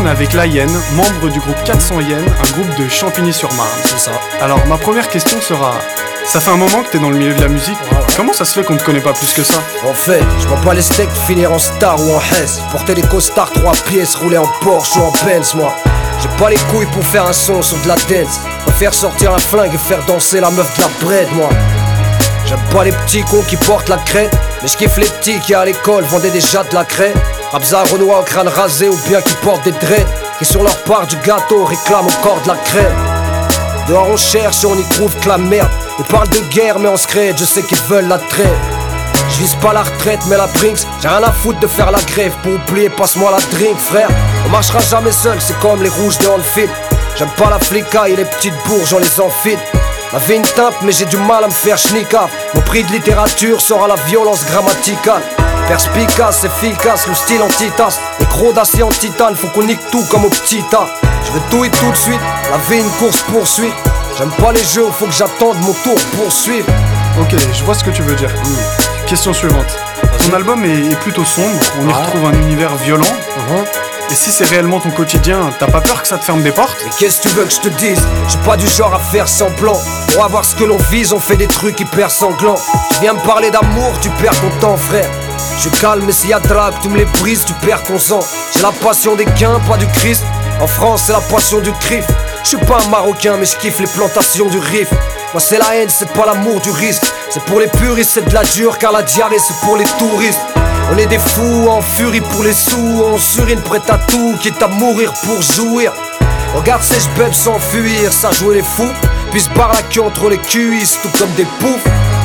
on est avec La Hyène, membre du groupe 400 Hyènes, un groupe de Champigny-sur-Marne. C'est ça. Alors ma première question sera, ça fait un moment que t'es dans le milieu de la musique, comment ça se fait qu'on te connaît pas plus que ça? En fait, je vois pas les steaks finir en star ou en Hess. Porter des costards 3 pièces, rouler en Porsche ou en Benz, moi. J'ai pas les couilles pour faire un son sur de la dance. Préfère sortir un flingue et faire danser la meuf de la bread, moi. J'aime pas les petits cons qui portent la crête, mais je kiffe les petits qui à l'école vendaient déjà de la craie. Rabza, Renoir au crâne rasé ou bien qui portent des dreads, qui sur leur part du gâteau réclament encore de la crème. Dehors on cherche et on y trouve que la merde. Ils parlent de guerre mais on se crée, je sais qu'ils veulent la trêve. Je vise pas la retraite mais la Brinks. J'ai rien à foutre de faire la grève. Pour oublier passe-moi la drink frère. On marchera jamais seul, c'est comme les rouges de Hanfield. J'aime pas la flicaille et les petites bourges on les enfile. La vie une tape mais j'ai du mal à me faire schnicka. Mon prix de littérature sera la violence grammaticale. Perspicace, efficace, le style anti-tasse. Les crocs d'acier en titane, faut qu'on nique tout comme au petit tas. Je veux tout et tout de suite, la vie une course poursuite. J'aime pas les jeux, faut que j'attende mon tour pour suivre. Ok, je vois ce que tu veux dire. Question suivante. Ton album est plutôt sombre, on y retrouve un univers violent. Et si c'est réellement ton quotidien, t'as pas peur que ça te ferme des portes? Mais qu'est-ce que tu veux que je te dise? Je suis pas du genre à faire semblant. Pour avoir ce que l'on vise, on fait des trucs hyper sanglants. Tu viens me parler d'amour, tu perds ton temps frère. Je calme mais s'il y a drague, tu me les brises, tu perds ton sang. J'ai la passion des gains, pas du Christ. En France c'est la passion du crif. Je suis pas un Marocain mais je kiffe les plantations du Rif. Moi c'est la haine, c'est pas l'amour du risque. C'est pour les puristes, c'est de la dure car la diarrhée c'est pour les touristes. On est des fous en furie pour les sous. On surine prêt à tout, quitte à mourir pour jouir. Regarde ces jbebs s'enfuir, ça jouer les fous. Puis se barre la queue entre les cuisses, tout comme des poufs.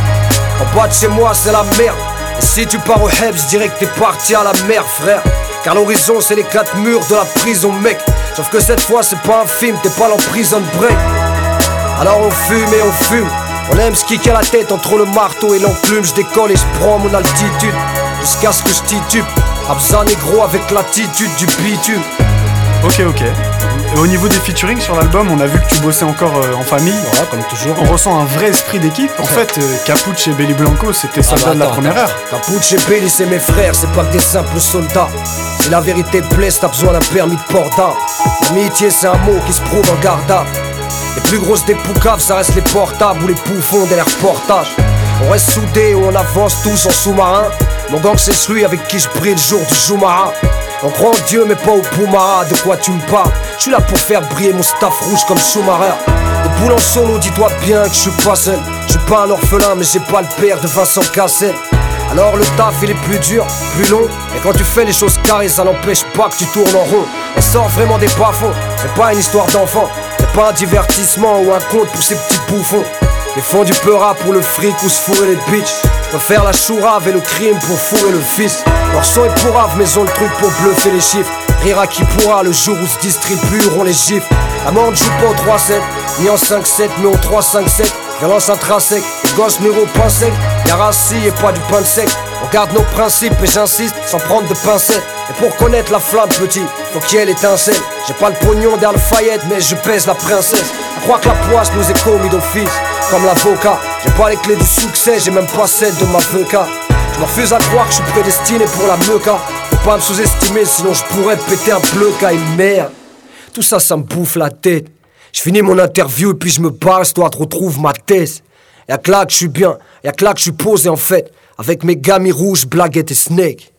En bas de chez moi c'est la merde. Et si tu pars au Hebs, je dirais que t'es parti à la mer frère. Car l'horizon c'est les 4 murs de la prison mec. Sauf que cette fois c'est pas un film, t'es pas en prison break. Alors on fume et on fume. On aime se kicker la tête entre le marteau et l'enclume. Je décolle et je prends mon altitude jusqu'à ce que je titube. Abza négro avec l'attitude du bitume. Ok. Et au niveau des featuring sur l'album, on a vu que tu bossais encore en famille. Voilà, comme toujours. On ressent un vrai esprit d'équipe. En fait, Capuche et Belly Blanco, c'était soldats de la première heure. Capuche et Belly, c'est mes frères, c'est pas que des simples soldats. Si la vérité te blesse, t'as besoin d'un permis de port d'armes. L'amitié, c'est un mot qui se prouve en gardable. Les plus grosses des poucaves, ça reste les portables ou les bouffons des reportages. On reste soudés ou on avance tous en sous-marin. Mon gang c'est celui avec qui je brille le jour du Joumara. On croit en Dieu mais pas au Poumara. De quoi tu me parles? Je suis là pour faire briller mon staff rouge comme Schumacher. De boule en solo, dis-toi bien que je suis pas seul. Je suis pas un orphelin mais j'ai pas le père de Vincent Cassel. Alors le taf il est plus dur, plus long. Et quand tu fais les choses carrées, ça n'empêche pas que tu tournes en rond. On sort vraiment des bas-fonds, c'est pas une histoire d'enfant. C'est pas un divertissement ou un conte pour ces petits bouffons. Ils font du peura pour le fric ou se fourrer les bitches. Je peux faire la chourave et le crime pour fourrer le fils. Leur son est pourrave mais ils ont le truc pour bluffer les chiffres. Rira qui pourra le jour où se distribueront les gifs. La mort ne joue pas au 3-7, ni en 5-7 mais au 3-5-7. Violence intrinsèque, les gosses neuro pain sec. Y'a rassis et pas du pain de sec. On garde nos principes et j'insiste sans prendre de pincettes. Et pour connaître la flamme petit, faut qu'il y ait l'étincelle. J'ai pas le pognon d'Arle Fayette mais je pèse la princesse. Je crois que la poisse nous est commis d'office, comme l'avocat. J'ai pas les clés du succès, j'ai même pas celle de ma vodka. Je me refuse à croire que je suis prédestiné pour la meuca. Faut pas me sous-estimer sinon je pourrais péter un bleu-ca et merde. Tout ça, ça me bouffe la tête. Je finis mon interview et puis je me barre histoire de retrouver ma thèse. Y'a que là que je suis bien, y'a que là que je suis posé en fait. Avec mes gamis rouges, blaguettes et snake.